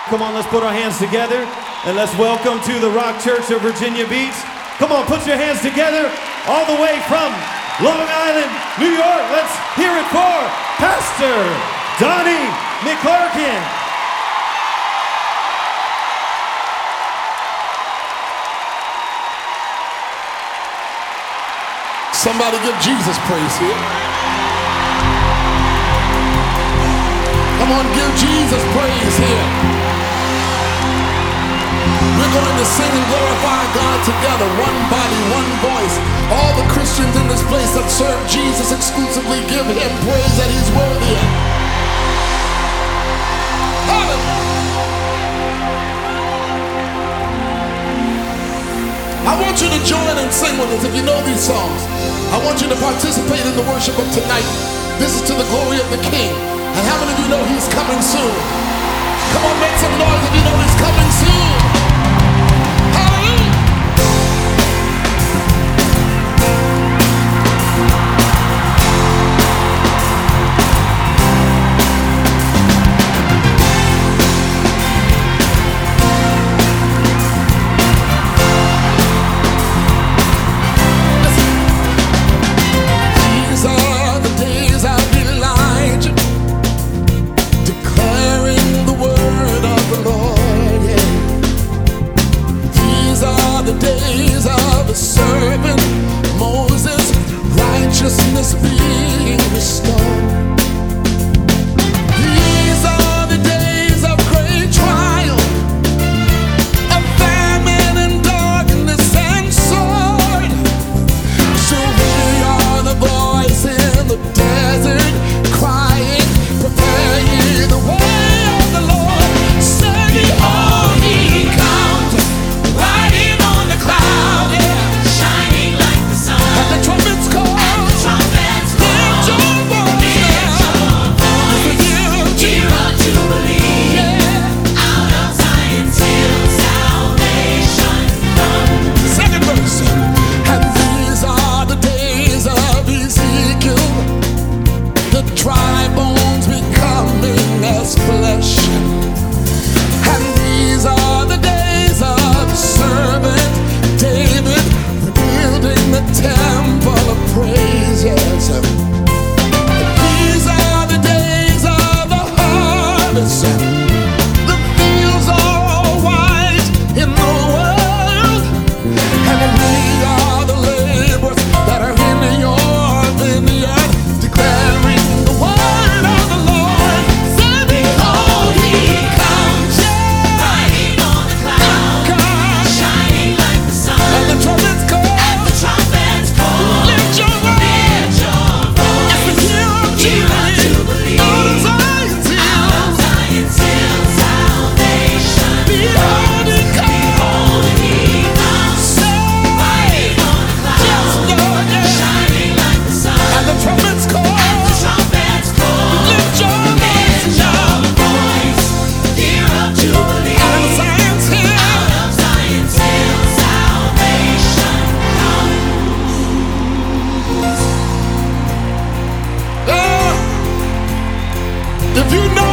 Come on, let's put our hands together and let's welcome to the Rock Church of Virginia Beach. Come on, put your hands together all the way from Long Island, New York. Let's hear it for Pastor Donnie McClurkin. Somebody give Jesus praise here. Come on, give Jesus praise here. We're going to sing and glorify God together, one body, one voice. All the Christians in this place that serve Jesus exclusively, give him praise that he's worthy of. I want you to join and sing with us if you know these songs. I want you to participate in the worship of tonight. This is to the glory of the King. And how many of you know he's coming soon? Come on, make some noise if you know he's coming soon. Righteousness being restored. These are the days of great trial, of famine and darkness and sword. So we are the voice in the desert, crying, prepare ye the way of the Lord. Say, behold, he comes, riding on the cloud, shining like the sun. And the trumpets call. Dry bones becoming as flesh. And these are the days of the servant David, rebuilding the temple of praise. Yes. These are the days of the harvest. The fields are all white in the world, and we are the laborers that are in your vineyard, declaring if you know